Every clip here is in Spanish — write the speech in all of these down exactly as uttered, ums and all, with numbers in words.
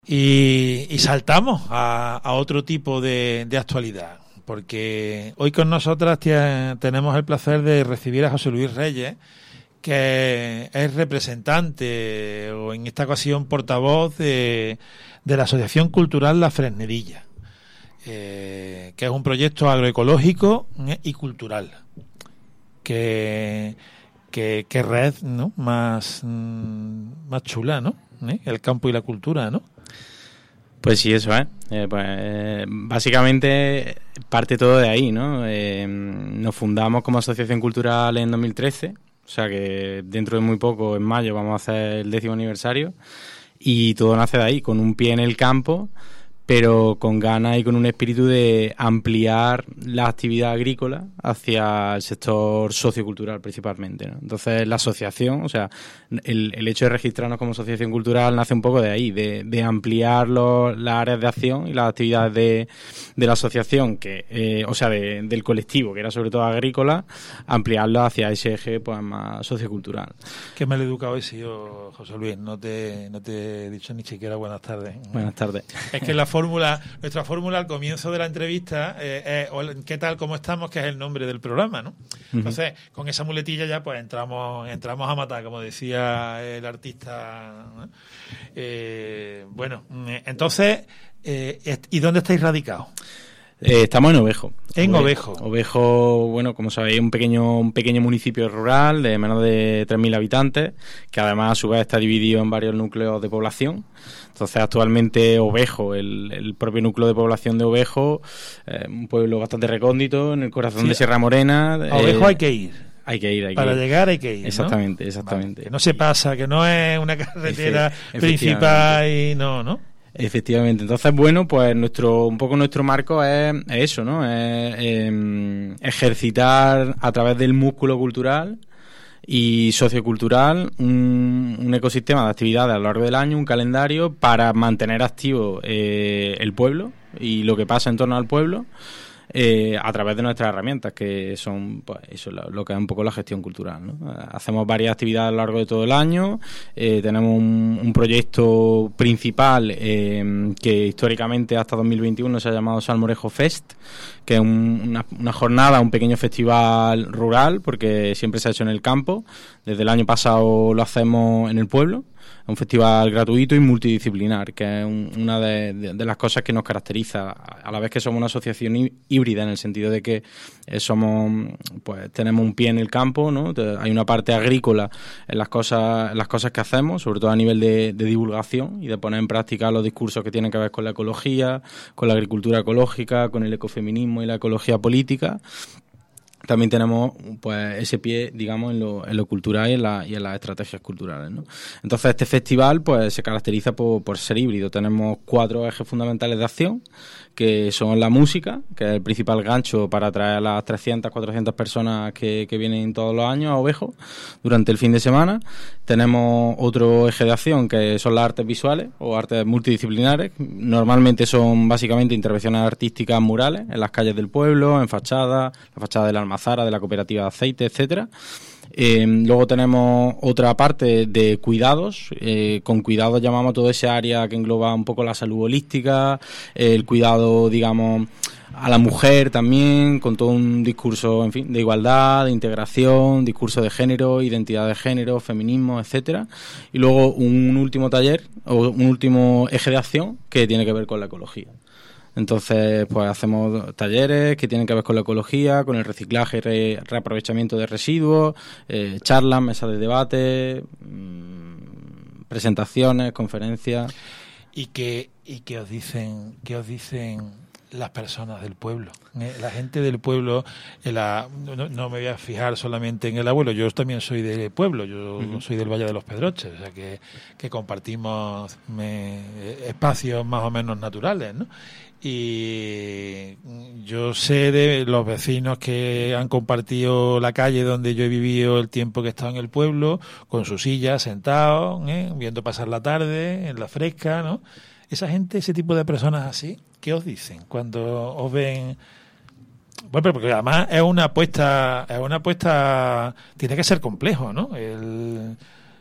Y, y saltamos a, a otro tipo de, de actualidad, porque hoy con nosotras tía, tenemos el placer de recibir a José Luis Reyes, que es representante, o en esta ocasión portavoz, de, de la Asociación Cultural La Fresnedilla, eh, que es un proyecto agroecológico y cultural. Que, que, que red, ¿no? más, más chula, ¿no? ¿Eh? El campo y la cultura, ¿no? Pues sí, eso es. Eh, pues, eh, básicamente parte todo de ahí, ¿no? Eh, nos fundamos como asociación cultural en dos mil trece, o sea que dentro de muy poco, en mayo, vamos a hacer el décimo aniversario, y todo nace de ahí, con un pie en el campo, pero con ganas y con un espíritu de ampliar la actividad agrícola hacia el sector sociocultural principalmente, ¿no? Entonces la asociación, o sea, el, el hecho de registrarnos como asociación cultural nace un poco de ahí, de, de ampliar los, las áreas de acción y las actividades de, de la asociación, que eh, o sea, de, del colectivo, que era sobre todo agrícola, ampliarlo hacia ese eje pues más sociocultural. Qué mal educado he sido, José Luis, no te, no te he dicho ni siquiera buenas tardes. Buenas tardes. Es que la fórmula, nuestra fórmula al comienzo de la entrevista, eh, eh, ¿qué tal, cómo estamos? Que es el nombre del programa, ¿no? Uh-huh. Entonces, con esa muletilla ya pues entramos entramos a matar, como decía el artista, ¿no? Eh, bueno, entonces, eh, ¿y dónde estáis radicados? Eh, estamos en Ovejo. En Ovejo. Ovejo, bueno, como sabéis, un pequeño un pequeño municipio rural de menos de tres mil habitantes, que además a su vez está dividido en varios núcleos de población. Entonces, actualmente Ovejo, el, el propio núcleo de población de Ovejo, eh, un pueblo bastante recóndito, en el corazón sí. de Sierra Morena. A Ovejo eh, hay que ir. Hay que ir, hay Para que ir. llegar hay que ir, Exactamente, ¿no? Exactamente. Vale, que no se pasa, que no es una carretera Efe, principal y no, ¿no? Efectivamente. Entonces, bueno, pues nuestro un poco nuestro marco es, es eso, ¿no? Es eh, ejercitar a través del músculo cultural y sociocultural un, un ecosistema de actividades a lo largo del año, un calendario para mantener activo eh, el pueblo y lo que pasa en torno al pueblo. Eh, a través de nuestras herramientas, que son pues eso lo, lo que es un poco la gestión cultural, ¿no? Hacemos varias actividades a lo largo de todo el año, eh, tenemos un, un proyecto principal eh, que históricamente hasta dos mil veintiuno se ha llamado Salmorejo Fest, que es un, una, una jornada, un pequeño festival rural, porque siempre se ha hecho en el campo. Desde el año pasado lo hacemos en el pueblo. Es un festival gratuito y multidisciplinar, que es un, una de, de, de las cosas que nos caracteriza, a la vez que somos una asociación híbrida, en el sentido de que eh, somos, pues tenemos un pie en el campo, ¿no? Hay una parte agrícola en las cosas, en las cosas que hacemos, sobre todo a nivel de, de divulgación y de poner en práctica los discursos que tienen que ver con la ecología, con la agricultura ecológica, con el ecofeminismo y la ecología política. También tenemos pues ese pie, digamos, en lo, en lo cultural y en, la, y en las estrategias culturales, ¿no? Entonces este festival pues se caracteriza por, por ser híbrido. Tenemos cuatro ejes fundamentales de acción, que son la música, que es el principal gancho para atraer a las trescientas, cuatrocientas personas que, que vienen todos los años a Ovejo durante el fin de semana. Tenemos otro eje de acción, que son las artes visuales o artes multidisciplinares. Normalmente son básicamente intervenciones artísticas murales en las calles del pueblo, en fachadas, la fachada de la Almazara, de la cooperativa de aceite, etcétera. Eh, luego tenemos otra parte de cuidados. Eh, con cuidados llamamos todo ese área que engloba un poco la salud holística, eh, el cuidado, digamos, a la mujer también, con todo un discurso, en fin, de igualdad, de integración, discurso de género, identidad de género, feminismo, etcétera. Y luego un último taller o un último eje de acción que tiene que ver con la ecología. Entonces, pues hacemos talleres que tienen que ver con la ecología, con el reciclaje y re, reaprovechamiento de residuos, eh, charlas, mesas de debate, mmm, presentaciones, conferencias. ¿Y qué, y qué os dicen, qué os dicen las personas del pueblo? ¿Eh? La gente del pueblo, la, no, no me voy a fijar solamente en el abuelo, yo también soy del pueblo, yo uh-huh. soy del Valle de los Pedroches, o sea que, que compartimos me, espacios más o menos naturales, ¿no? Y yo sé de los vecinos que han compartido la calle donde yo he vivido el tiempo que he estado en el pueblo, con sus sillas, sentados, ¿eh? viendo pasar la tarde, en la fresca, ¿no? Esa gente, ese tipo de personas así, ¿qué os dicen cuando os ven? Bueno, porque además es una apuesta, es una apuesta, tiene que ser complejo, ¿no? El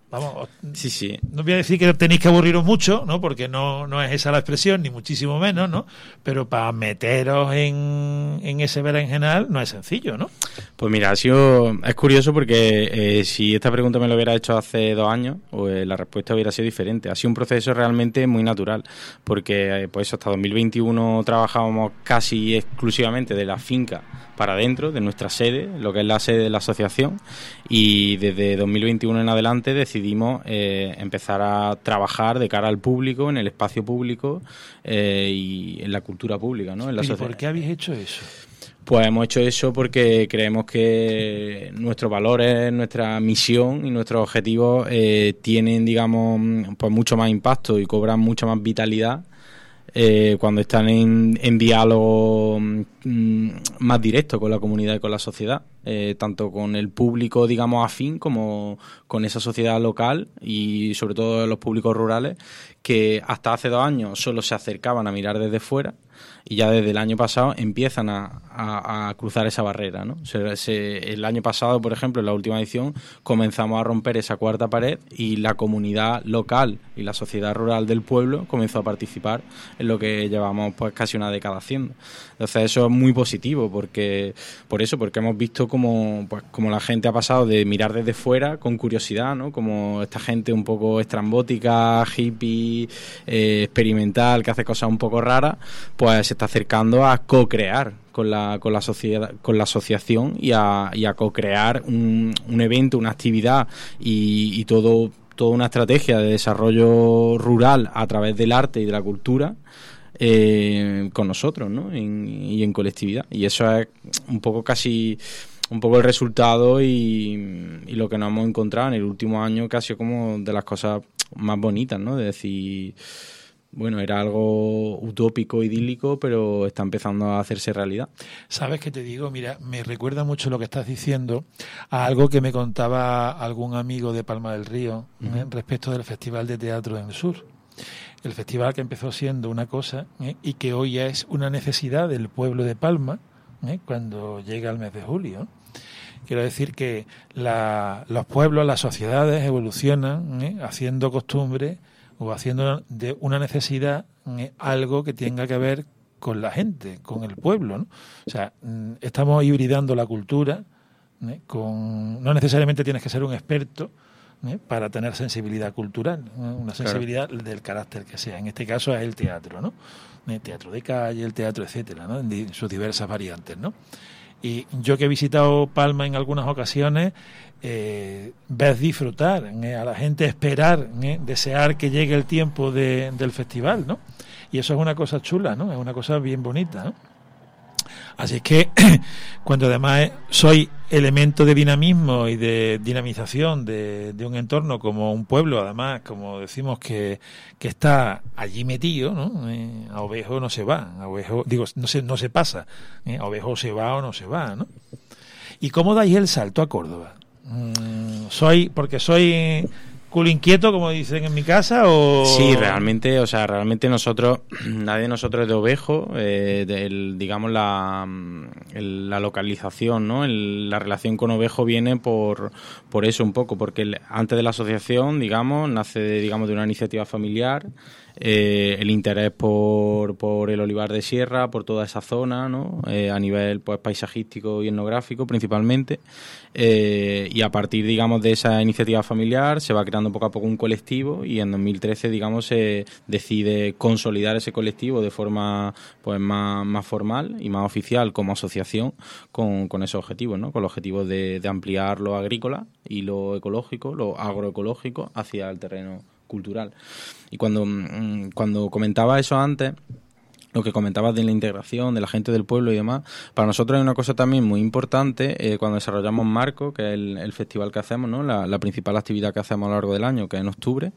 Vamos, sí, sí. No voy a decir que tenéis que aburriros mucho, ¿no? Porque no, no es esa la expresión, ni muchísimo menos, ¿no? Pero para meteros en, en ese berenjenal no es sencillo, ¿no? Pues mira, ha sido, es curioso porque eh, si esta pregunta me lo hubiera hecho hace dos años, pues la respuesta hubiera sido diferente. Ha sido un proceso realmente muy natural, porque eh, pues hasta dos mil veintiuno trabajábamos casi exclusivamente de la finca para adentro, de nuestra sede, lo que es la sede de la asociación, y desde dos mil veintiuno en adelante decidimos eh, empezar a trabajar de cara al público, en el espacio público eh, y en la cultura pública, ¿no? En la ¿Y sociedad. por qué habéis hecho eso? Pues hemos hecho eso porque creemos que nuestros valores, nuestra misión y nuestros objetivos eh, tienen, digamos, pues mucho más impacto y cobran mucha más vitalidad Eh, cuando están en, en diálogo mm, más directo con la comunidad y con la sociedad, eh, tanto con el público, digamos, afín, como con esa sociedad local y sobre todo los públicos rurales, que hasta hace dos años solo se acercaban a mirar desde fuera y ya desde el año pasado empiezan a, a, a cruzar esa barrera, ¿no? Se, se, el año pasado, por ejemplo, en la última edición, comenzamos a romper esa cuarta pared y la comunidad local y la sociedad rural del pueblo comenzó a participar en lo que llevamos pues casi una década haciendo. Entonces eso es muy positivo porque por eso, porque hemos visto como, pues, como la gente ha pasado de mirar desde fuera con curiosidad, ¿no? Como esta gente un poco estrambótica, hippie, eh, experimental, que hace cosas un poco raras, pues se está acercando a co-crear con la con la sociedad, con la asociación y a, y a co-crear un, un evento, una actividad y, y todo toda una estrategia de desarrollo rural a través del arte y de la cultura eh, con nosotros, ¿no? En, y en colectividad. Y eso es un poco casi un poco el resultado y, y lo que nos hemos encontrado en el último año, que ha sido como de las cosas más bonitas, ¿no? De decir, bueno, era algo utópico, idílico, pero está empezando a hacerse realidad. ¿Sabes qué te digo? Mira, me recuerda mucho lo que estás diciendo a algo que me contaba algún amigo de Palma del Río, uh-huh. ¿eh? respecto del Festival de Teatro en el Sur. El festival que empezó siendo una cosa ¿eh? y que hoy ya es una necesidad del pueblo de Palma ¿eh? cuando llega el mes de julio. Quiero decir que la, los pueblos, las sociedades evolucionan ¿eh? haciendo costumbre o haciendo de una necesidad eh, algo que tenga que ver con la gente, con el pueblo, ¿no? O sea, estamos hibridando la cultura, ¿eh? con no necesariamente tienes que ser un experto ¿eh? para tener sensibilidad cultural, ¿eh? una sensibilidad claro. del carácter que sea. En este caso es el teatro, ¿no? El teatro de calle, el teatro, etcétera, ¿no? En sus diversas variantes, ¿no? Y yo que he visitado Palma en algunas ocasiones, eh, ves disfrutar, eh, a la gente esperar, eh, desear que llegue el tiempo de, del festival, ¿no? Y eso es una cosa chula, ¿no? Es una cosa bien bonita, ¿no? Así es que cuando además soy elemento de dinamismo y de dinamización de, de un entorno como un pueblo, además, como decimos que, que está allí metido, ¿no? Eh, a Ovejo no se va, a Ovejo, digo, no se, no se pasa, ¿eh? A Ovejo se va o no se va, ¿no? ¿Y cómo dais el salto a Córdoba? Mm, soy, porque soy culo inquieto, como dicen en mi casa, o... Sí, realmente, o sea, realmente nosotros, nadie de nosotros es de Ovejo, eh, del, digamos, la, el, la localización, ¿no? El, la relación con Ovejo viene por, por eso un poco, porque el, antes de la asociación, digamos, nace, de, digamos, de una iniciativa familiar, eh, el interés por, por el olivar de sierra, por toda esa zona, ¿no? Eh, a nivel, pues, paisajístico y etnográfico, principalmente, eh, y a partir, digamos, de esa iniciativa familiar se va creando poco a poco un colectivo y en dos mil trece, digamos, se decide consolidar ese colectivo de forma pues más, más formal y más oficial como asociación con, con esos objetivos, ¿no? Con los objetivos de, de ampliar lo agrícola y lo ecológico, lo agroecológico hacia el terreno cultural. Y cuando, cuando comentaba eso antes, lo que comentabas de la integración, de la gente del pueblo y demás, para nosotros es una cosa también muy importante eh, cuando desarrollamos Marco, que es el, el festival que hacemos, ¿no? La, la principal actividad que hacemos a lo largo del año, que es en octubre.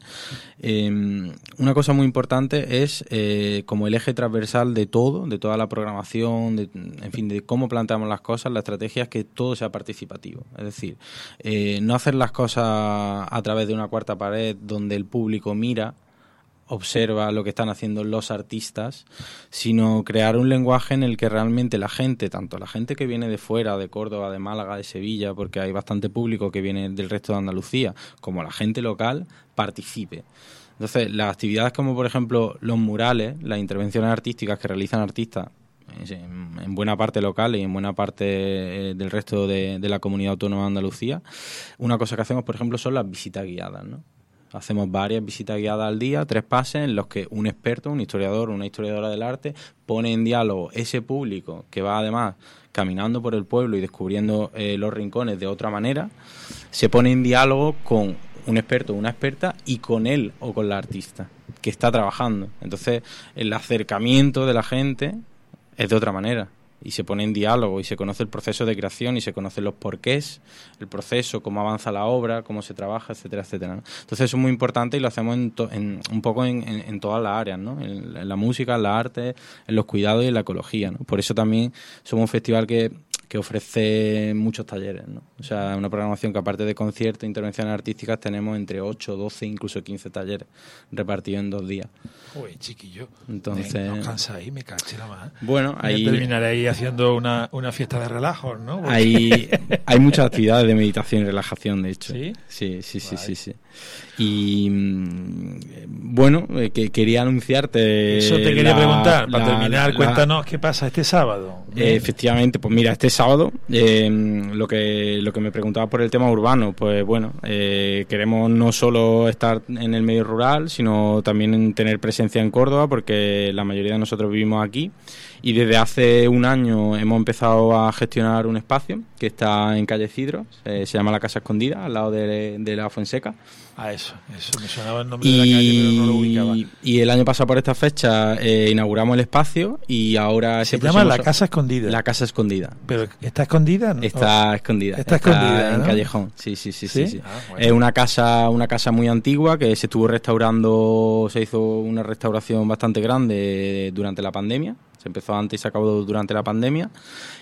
Eh, una cosa muy importante es eh, como el eje transversal de todo, de toda la programación, de, en fin, de cómo planteamos las cosas, la estrategia es que todo sea participativo. Es decir, eh, no hacer las cosas a través de una cuarta pared donde el público mira observa lo que están haciendo los artistas, sino crear un lenguaje en el que realmente la gente, tanto la gente que viene de fuera, de Córdoba, de Málaga, de Sevilla, porque hay bastante público que viene del resto de Andalucía, como la gente local, participe. Entonces, las actividades como, por ejemplo, los murales, las intervenciones artísticas que realizan artistas, en buena parte locales y en buena parte del resto de, de la comunidad autónoma de Andalucía, una cosa que hacemos, por ejemplo, son las visitas guiadas, ¿no? Hacemos varias visitas guiadas al día, tres pases, en los que un experto, un historiador, una historiadora del arte, pone en diálogo ese público que va además caminando por el pueblo y descubriendo eh, los rincones de otra manera, se pone en diálogo con un experto o una experta y con él o con la artista que está trabajando. Entonces, el acercamiento de la gente es de otra manera. Y se pone en diálogo y se conoce el proceso de creación y se conocen los porqués, el proceso, cómo avanza la obra, cómo se trabaja, etcétera, etcétera, ¿no? Entonces eso es muy importante y lo hacemos en, to, en un poco en, en, en todas las áreas, ¿no? En, en la música, en la arte, en los cuidados y en la ecología, ¿no? Por eso también somos un festival que, que ofrece muchos talleres, ¿no? O sea, una programación que aparte de conciertos e intervenciones artísticas tenemos entre ocho, doce, incluso quince talleres repartidos en dos días. Uy, chiquillo. Entonces, no cansáis, me caché la más. Bueno, ahí terminaréis haciendo una, una fiesta de relajos, ¿no? Porque... Hay, hay muchas actividades de meditación y relajación, de hecho. ¿Sí? Sí, sí, sí, sí, sí. Y bueno, eh, que quería anunciarte. Eso te quería la, preguntar, para la, terminar, la, cuéntanos qué pasa este sábado. Eh, efectivamente, pues mira, este sábado, eh, lo que lo que me preguntaba por el tema urbano, pues bueno, eh, queremos no solo estar en el medio rural, sino también tener presencia en Córdoba, porque la mayoría de nosotros vivimos aquí. Y desde hace un año hemos empezado a gestionar un espacio que está en calle Cidro, eh, se llama La Casa Escondida, al lado de, de la Fuenseca. Ah, eso, eso me sonaba el nombre y, de la calle, pero no lo ubicaba. Y el año pasado por esta fecha eh, inauguramos el espacio y ahora... Se llama La Casa Escondida. La Casa Escondida. ¿Pero está escondida? ¿No? Está escondida. Está, está escondida, en ¿no? Callejón, sí, sí, sí. sí, ¿Sí? sí. Ah, bueno. Es una casa, una casa muy antigua que se estuvo restaurando, se hizo una restauración bastante grande durante la pandemia. Se empezó antes y se acabó durante la pandemia.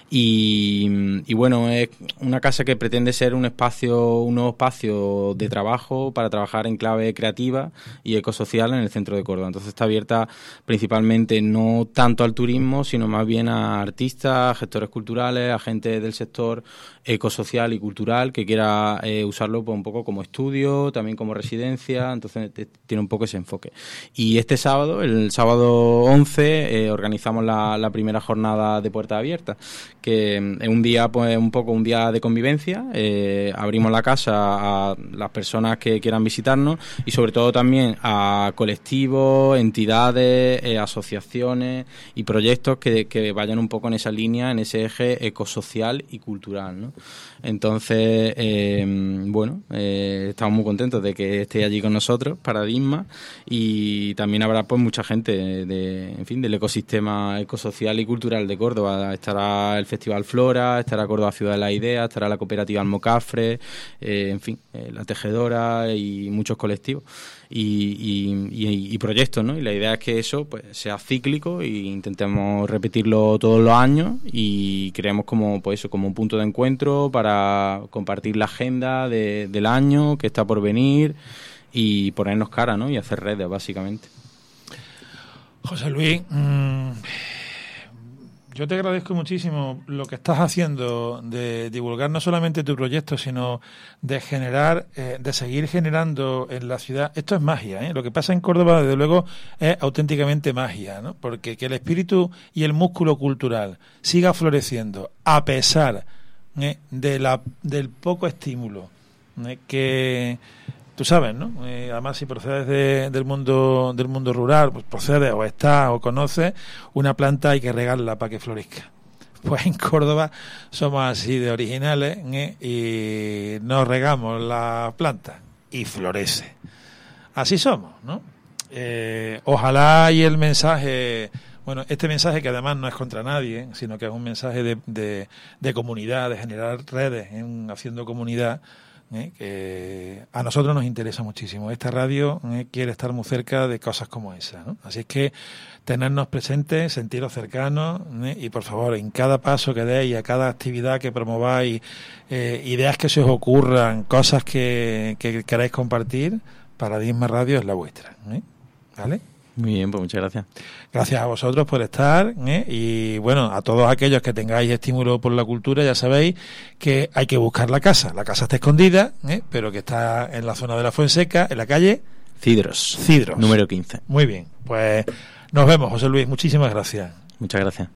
Y, y bueno, es una casa que pretende ser un espacio, un nuevo espacio de trabajo para trabajar en clave creativa y ecosocial en el centro de Córdoba. Entonces está abierta principalmente no tanto al turismo, sino más bien a artistas, gestores culturales, a gente del sector ecosocial y cultural que quiera eh, usarlo pues, un poco como estudio, también como residencia. Entonces t- tiene un poco ese enfoque. Y este sábado, el sábado once, eh, organizamos la, la primera jornada de puertas abiertas, que es un día, pues un poco un día de convivencia. Eh, abrimos la casa a las personas que quieran visitarnos y sobre todo también a colectivos, entidades, eh, asociaciones y proyectos que, que vayan un poco en esa línea, en ese eje ecosocial y cultural, ¿no? Entonces, eh, bueno, eh, estamos muy contentos de que esté allí con nosotros, Paradigma, y también habrá pues mucha gente de, de, en fin, del ecosistema ecosocial y cultural de Córdoba. Estará el Festival Flora, estará Córdoba Ciudad de la Idea, estará la cooperativa Almocafre, eh, en fin, eh, la Tejedora y muchos colectivos y, y, y, y proyectos, ¿no? Y la idea es que eso pues sea cíclico e intentemos repetirlo todos los años y creemos como pues eso como un punto de encuentro para compartir la agenda de, del año que está por venir y ponernos cara, ¿no? Y hacer redes, básicamente. José Luis, mmm, yo te agradezco muchísimo lo que estás haciendo de divulgar no solamente tu proyecto, sino de generar, eh, de seguir generando en la ciudad. Esto es magia, ¿eh? Lo que pasa en Córdoba, desde luego, es auténticamente magia, ¿no? Porque que el espíritu y el músculo cultural siga floreciendo a pesar ¿eh? de la del poco estímulo ¿eh? que tú sabes, ¿no? Eh, además, si procedes de, del mundo del mundo rural, pues procedes o estás o conoces una planta, hay que regarla para que florezca. Pues en Córdoba somos así de originales ¿eh? y nos regamos las plantas y florece. Así somos, ¿no? Eh, ojalá y el mensaje, bueno, este mensaje que además no es contra nadie, ¿eh? sino que es un mensaje de, de, de comunidad, de generar redes en haciendo comunidad. ¿Eh? Que a nosotros nos interesa muchísimo. Esta radio ¿eh? quiere estar muy cerca de cosas como esa, ¿no? Así es que tenernos presentes, sentiros cercanos ¿eh? y por favor, en cada paso que deis, a cada actividad que promováis, eh, ideas que se os ocurran, cosas que, que queráis compartir, Paradigma Radio es la vuestra, ¿eh? ¿vale? Muy bien, pues muchas gracias. Gracias a vosotros por estar, ¿eh? Y bueno, a todos aquellos que tengáis estímulo por la cultura, ya sabéis que hay que buscar la casa. La casa está escondida, ¿eh? Pero que está en la zona de la Fuenseca, en la calle Cidros. Cidros. Número quince. Muy bien, pues nos vemos, José Luis. Muchísimas gracias. Muchas gracias.